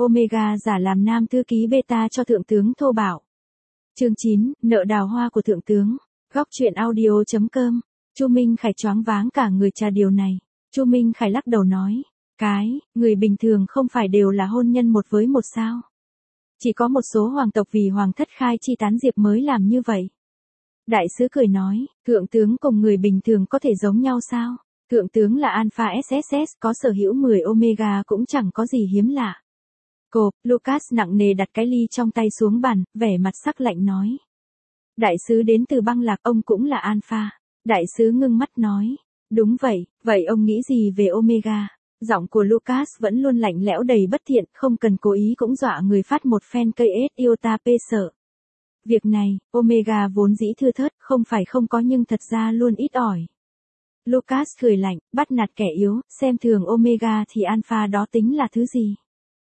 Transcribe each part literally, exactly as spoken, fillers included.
Omega giả làm nam thư ký beta cho thượng tướng thô bạo. Chương chín, nợ đào hoa của thượng tướng. Góc truyện audio chấm com. Chu Minh Khải choáng váng cả người tra điều này. Chu Minh Khải lắc đầu nói, cái, người bình thường không phải đều là hôn nhân một với một sao? Chỉ có một số hoàng tộc vì hoàng thất khai chi tán diệp mới làm như vậy. Đại sứ cười nói, thượng tướng cùng người bình thường có thể giống nhau sao? Thượng tướng là Alpha ét ét ét, có sở hữu mười Omega cũng chẳng có gì hiếm lạ. Cộp, Lucas nặng nề đặt cái ly trong tay xuống bàn, vẻ mặt sắc lạnh nói. Đại sứ đến từ băng lạc, ông cũng là Alpha. Đại sứ ngưng mắt nói, đúng vậy, vậy ông nghĩ gì về Omega? Giọng của Lucas vẫn luôn lạnh lẽo đầy bất thiện, không cần cố ý cũng dọa người phát một fan cây ết iota p sợ. Việc này, Omega vốn dĩ thưa thớt, không phải không có nhưng thật ra luôn ít ỏi. Lucas cười lạnh, bắt nạt kẻ yếu, xem thường Omega thì Alpha đó tính là thứ gì?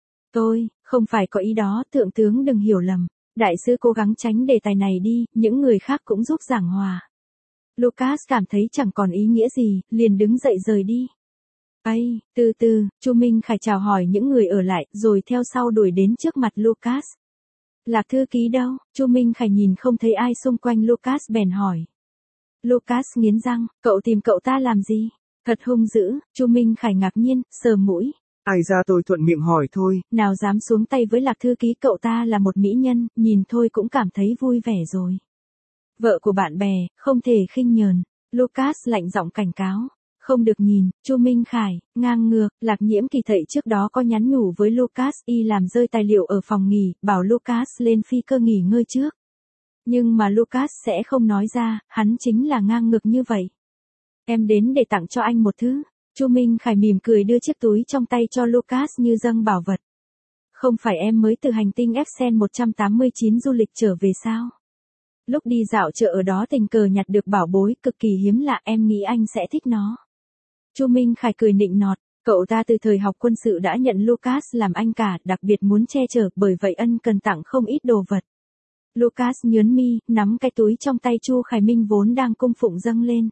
Tôi, không phải có ý đó, thượng tướng đừng hiểu lầm. Đại sứ cố gắng tránh đề tài này đi, những người khác cũng giúp giảng hòa. Lucas cảm thấy chẳng còn ý nghĩa gì, liền đứng dậy rời đi. Ây, từ từ, Chu Minh Khải chào hỏi những người ở lại, rồi theo sau đuổi đến trước mặt Lucas. Lạc thư ký đâu? Chu Minh Khải nhìn không thấy ai xung quanh Lucas bèn hỏi. Lucas nghiến răng, cậu tìm cậu ta làm gì? Thật hung dữ. Chu Minh Khải ngạc nhiên, sờ mũi. Ai ra tôi thuận miệng hỏi thôi. Nào dám xuống tay với Lạc thư ký, cậu ta là một mỹ nhân, nhìn thôi cũng cảm thấy vui vẻ rồi. Vợ của bạn bè, không thể khinh nhờn. Lucas lạnh giọng cảnh cáo. Không được nhìn. Chu Minh Khải, ngang ngược. Lạc Nhiễm Kỳ Thậy trước đó có nhắn nhủ với Lucas y làm rơi tài liệu ở phòng nghỉ, bảo Lucas lên phi cơ nghỉ ngơi trước. Nhưng mà Lucas sẽ không nói ra, hắn chính là ngang ngược như vậy. Em đến để tặng cho anh một thứ. Chu Minh Khải mỉm cười đưa chiếc túi trong tay cho Lucas như dâng bảo vật. Không phải em mới từ hành tinh Epsen một trăm tám mươi chín du lịch trở về sao? Lúc đi dạo chợ ở đó tình cờ nhặt được bảo bối cực kỳ hiếm lạ, em nghĩ anh sẽ thích nó. Chu Minh Khải cười nịnh nọt, cậu ta từ thời học quân sự đã nhận Lucas làm anh cả, đặc biệt muốn che chở, bởi vậy ân cần tặng không ít đồ vật. Lucas nhớn mi, nắm cái túi trong tay Chu Khải Minh vốn đang cung phụng dâng lên.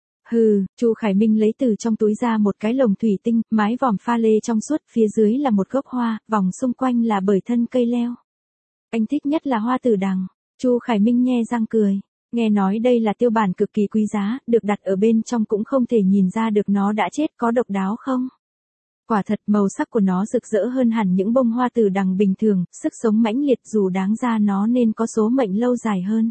Hừ, Chu Khải Minh lấy từ trong túi ra một cái lồng thủy tinh, mái vòm pha lê trong suốt, phía dưới là một gốc hoa, vòng xung quanh là bởi thân cây leo. Anh thích nhất là hoa tử đằng. Chu Khải Minh nhe răng cười. Nghe nói đây là tiêu bản cực kỳ quý giá, được đặt ở bên trong cũng không thể nhìn ra được nó đã chết, có độc đáo không? Quả thật màu sắc của nó rực rỡ hơn hẳn những bông hoa tử đằng bình thường, sức sống mãnh liệt, dù đáng ra nó nên có số mệnh lâu dài hơn.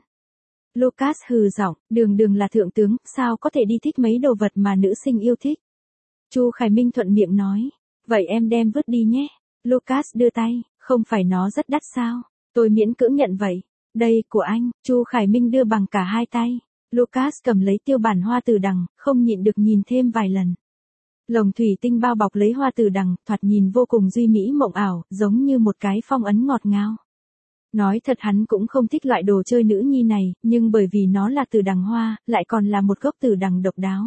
Lucas hừ giọng, đường đường là thượng tướng, sao có thể đi thích mấy đồ vật mà nữ sinh yêu thích? Chu Khải Minh thuận miệng nói, vậy em đem vứt đi nhé. Lucas đưa tay, không phải nó rất đắt sao? Tôi miễn cưỡng nhận vậy. Đây, của anh. Chu Khải Minh đưa bằng cả hai tay. Lucas cầm lấy tiêu bản hoa tử đằng, không nhịn được nhìn thêm vài lần. Lồng thủy tinh bao bọc lấy hoa tử đằng, thoạt nhìn vô cùng duy mỹ mộng ảo, giống như một cái phong ấn ngọt ngào. Nói thật hắn cũng không thích loại đồ chơi nữ nhi này, nhưng bởi vì nó là tử đằng hoa, lại còn là một gốc tử đằng độc đáo.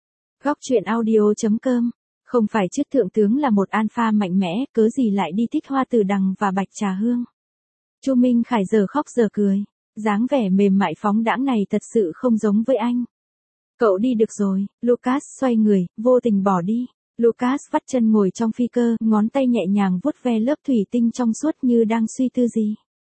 Góc truyện audio chấm com. Không phải chứ, thượng tướng là một alpha mạnh mẽ, cớ gì lại đi thích hoa tử đằng và bạch trà hương. Chu Minh Khải giờ khóc giờ cười, dáng vẻ mềm mại phóng đãng này thật sự không giống với anh. Cậu đi được rồi. Lucas xoay người, vô tình bỏ đi. Lucas vắt chân ngồi trong phi cơ, ngón tay nhẹ nhàng vuốt ve lớp thủy tinh trong suốt như đang suy tư gì.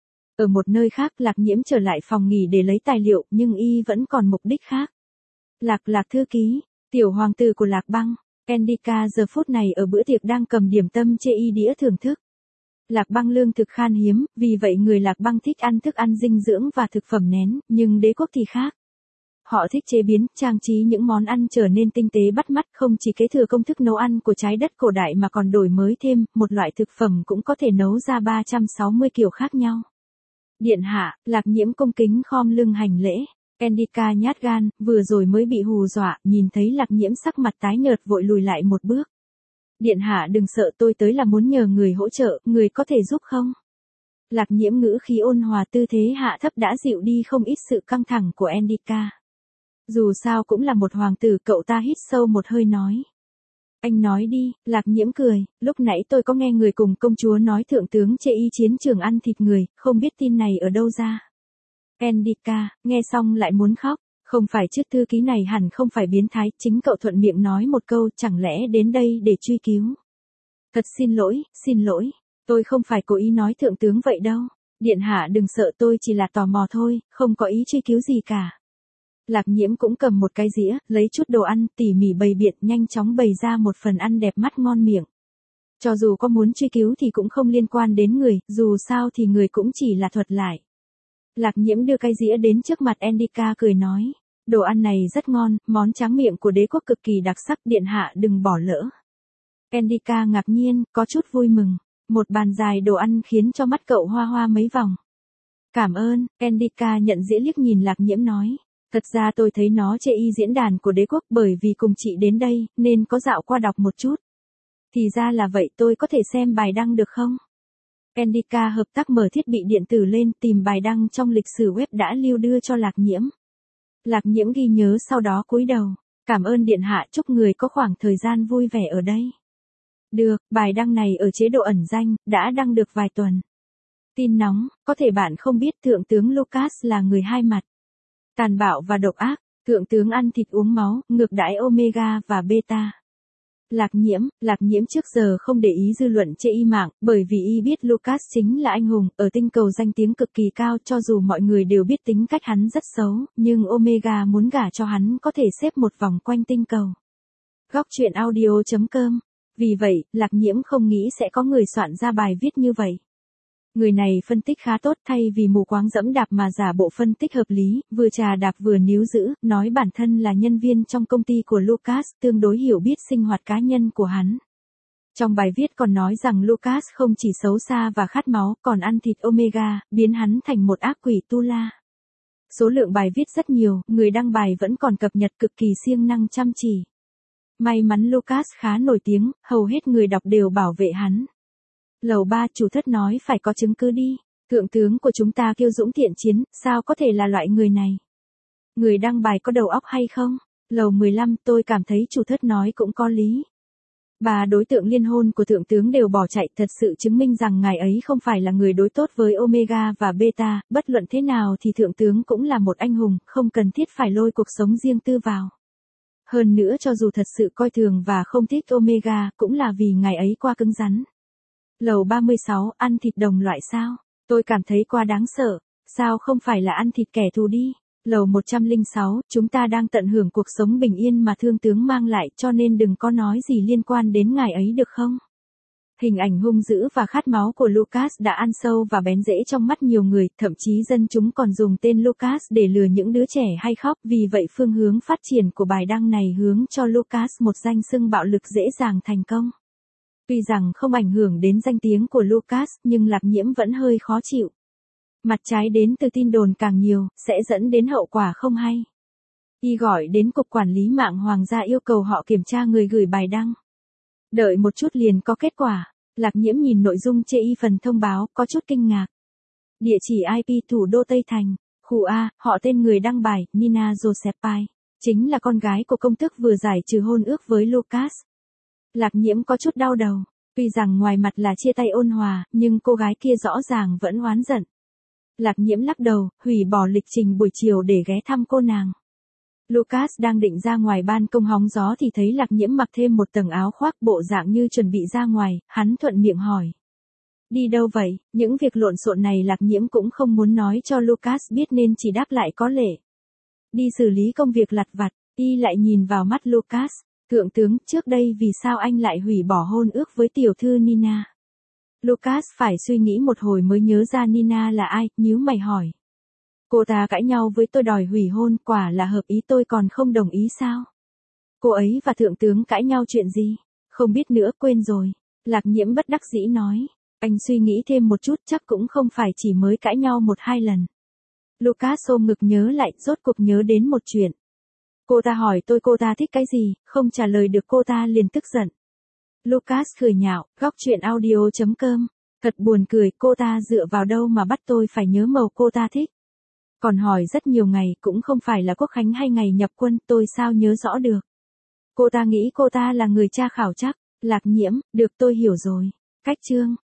Ở một nơi khác, Lạc Nhiễm trở lại phòng nghỉ để lấy tài liệu, nhưng y vẫn còn mục đích khác. Lạc Lạc thư ký, tiểu hoàng tử của Lạc Băng, Endika giờ phút này ở bữa tiệc đang cầm điểm tâm chê y đĩa thưởng thức. Lạc Băng lương thực khan hiếm, vì vậy người Lạc Băng thích ăn thức ăn dinh dưỡng và thực phẩm nén, nhưng đế quốc thì khác. Họ thích chế biến, trang trí những món ăn trở nên tinh tế bắt mắt, không chỉ kế thừa công thức nấu ăn của trái đất cổ đại mà còn đổi mới thêm, một loại thực phẩm cũng có thể nấu ra ba trăm sáu mươi kiểu khác nhau. Điện hạ, Lạc Nhiễm cung kính khom lưng hành lễ. Endika nhát gan, vừa rồi mới bị hù dọa, nhìn thấy Lạc Nhiễm sắc mặt tái nhợt vội lùi lại một bước. Điện hạ đừng sợ, tôi tới là muốn nhờ người hỗ trợ, người có thể giúp không? Lạc Nhiễm ngữ khí ôn hòa, tư thế hạ thấp đã dịu đi không ít sự căng thẳng của Endika. Dù sao cũng là một hoàng tử, cậu ta hít sâu một hơi nói. Anh nói đi. Lạc Nhiễm cười, lúc nãy tôi có nghe người cùng công chúa nói thượng tướng chê y chiến trường ăn thịt người, không biết tin này ở đâu ra. Endika, nghe xong lại muốn khóc. Không phải chứ, thư ký này hẳn không phải biến thái, chính cậu thuận miệng nói một câu, chẳng lẽ đến đây để truy cứu. Thật xin lỗi, xin lỗi. Tôi không phải cố ý nói thượng tướng vậy đâu. Điện hạ đừng sợ, tôi chỉ là tò mò thôi, không có ý truy cứu gì cả. Lạc Nhiễm cũng cầm một cái dĩa, lấy chút đồ ăn, tỉ mỉ bày biện, nhanh chóng bày ra một phần ăn đẹp mắt ngon miệng. Cho dù có muốn truy cứu thì cũng không liên quan đến người, dù sao thì người cũng chỉ là thuật lại. Lạc Nhiễm đưa cái dĩa đến trước mặt Endika cười nói, đồ ăn này rất ngon, món tráng miệng của đế quốc cực kỳ đặc sắc, điện hạ đừng bỏ lỡ. Endika ngạc nhiên, có chút vui mừng. Một bàn dài đồ ăn khiến cho mắt cậu hoa hoa mấy vòng. Cảm ơn, Endika nhận dĩa liếc nhìn Lạc Nhiễm nói. Thật ra tôi thấy nó chê y diễn đàn của đế quốc bởi vì cùng chị đến đây, nên có dạo qua đọc một chút. Thì ra là vậy, tôi có thể xem bài đăng được không? Endika hợp tác mở thiết bị điện tử lên, tìm bài đăng trong lịch sử web đã lưu đưa cho Lạc Nhiễm. Lạc Nhiễm ghi nhớ sau đó cúi đầu. Cảm ơn điện hạ, chúc người có khoảng thời gian vui vẻ ở đây. Được, bài đăng này ở chế độ ẩn danh, đã đăng được vài tuần. Tin nóng, có thể bạn không biết thượng tướng Lucas là người hai mặt. Tàn bạo và độc ác, thượng tướng ăn thịt uống máu, ngược đãi Omega và Beta. Lạc Nhiễm, Lạc Nhiễm trước giờ không để ý dư luận chê y mạng, bởi vì y biết Lucas chính là anh hùng, ở tinh cầu danh tiếng cực kỳ cao, cho dù mọi người đều biết tính cách hắn rất xấu, nhưng Omega muốn gả cho hắn có thể xếp một vòng quanh tinh cầu. Góc truyện audio chấm com. Vì vậy, Lạc Nhiễm không nghĩ sẽ có người soạn ra bài viết như vậy. Người này phân tích khá tốt, thay vì mù quáng dẫm đạp mà giả bộ phân tích hợp lý, vừa trà đạp vừa níu giữ, nói bản thân là nhân viên trong công ty của Lucas, tương đối hiểu biết sinh hoạt cá nhân của hắn. Trong bài viết còn nói rằng Lucas không chỉ xấu xa và khát máu, còn ăn thịt Omega, biến hắn thành một ác quỷ tu la. Số lượng bài viết rất nhiều, người đăng bài vẫn còn cập nhật cực kỳ siêng năng chăm chỉ. May mắn Lucas khá nổi tiếng, hầu hết người đọc đều bảo vệ hắn. Lầu ba, chủ thất nói phải có chứng cứ đi. Thượng tướng của chúng ta kiêu dũng thiện chiến, sao có thể là loại người này? Người đăng bài có đầu óc hay không? Lầu mười lăm, tôi cảm thấy chủ thất nói cũng có lý. Bà đối tượng liên hôn của thượng tướng đều bỏ chạy, thật sự chứng minh rằng ngài ấy không phải là người đối tốt với Omega và Beta, bất luận thế nào thì thượng tướng cũng là một anh hùng, không cần thiết phải lôi cuộc sống riêng tư vào. Hơn nữa cho dù thật sự coi thường và không thích Omega, cũng là vì ngài ấy quá cứng rắn. Lầu ba mươi sáu, ăn thịt đồng loại sao? Tôi cảm thấy quá đáng sợ. Sao không phải là ăn thịt kẻ thù đi? Lầu một trăm lẻ sáu, chúng ta đang tận hưởng cuộc sống bình yên mà thương tướng mang lại, cho nên đừng có nói gì liên quan đến ngài ấy được không? Hình ảnh hung dữ và khát máu của Lucas đã ăn sâu và bén rễ trong mắt nhiều người, thậm chí dân chúng còn dùng tên Lucas để lừa những đứa trẻ hay khóc, vì vậy phương hướng phát triển của bài đăng này hướng cho Lucas một danh xưng bạo lực dễ dàng thành công. Tuy rằng không ảnh hưởng đến danh tiếng của Lucas, nhưng Lạc Nhiễm vẫn hơi khó chịu. Mặt trái đến từ tin đồn càng nhiều, sẽ dẫn đến hậu quả không hay. Y gọi đến Cục Quản lý Mạng Hoàng gia yêu cầu họ kiểm tra người gửi bài đăng. Đợi một chút liền có kết quả. Lạc Nhiễm nhìn nội dung chê y phần thông báo, có chút kinh ngạc. Địa chỉ i pê thủ đô Tây Thành, khu A, họ tên người đăng bài, Nina Josephine, chính là con gái của công tước vừa giải trừ hôn ước với Lucas. Lạc Nhiễm có chút đau đầu, tuy rằng ngoài mặt là chia tay ôn hòa, nhưng cô gái kia rõ ràng vẫn oán giận. Lạc Nhiễm lắc đầu, hủy bỏ lịch trình buổi chiều để ghé thăm cô nàng. Lucas đang định ra ngoài ban công hóng gió thì thấy Lạc Nhiễm mặc thêm một tầng áo khoác, bộ dạng như chuẩn bị ra ngoài, hắn thuận miệng hỏi. Đi đâu vậy? Những việc lộn xộn này Lạc Nhiễm cũng không muốn nói cho Lucas biết nên chỉ đáp lại có lệ. Đi xử lý công việc lặt vặt. Y lại nhìn vào mắt Lucas. Thượng tướng, trước đây vì sao anh lại hủy bỏ hôn ước với tiểu thư Nina? Lucas phải suy nghĩ một hồi mới nhớ ra Nina là ai, nhíu mày hỏi. Cô ta cãi nhau với tôi đòi hủy hôn, quả là hợp ý, tôi còn không đồng ý sao? Cô ấy và thượng tướng cãi nhau chuyện gì? Không biết nữa, quên rồi. Lạc Nhiễm bất đắc dĩ nói. Anh suy nghĩ thêm một chút, chắc cũng không phải chỉ mới cãi nhau một hai lần. Lucas ôm ngực nhớ lại, rốt cuộc nhớ đến một chuyện. Cô ta hỏi tôi cô ta thích cái gì, không trả lời được cô ta liền tức giận. Lucas cười nhạo, góc truyện audio chấm com. Thật buồn cười, cô ta dựa vào đâu mà bắt tôi phải nhớ màu cô ta thích. Còn hỏi rất nhiều ngày, cũng không phải là quốc khánh hay ngày nhập quân, tôi sao nhớ rõ được. Cô ta nghĩ cô ta là người tra khảo chắc. Lạc Nhiễm, được tôi hiểu rồi. Cách chương.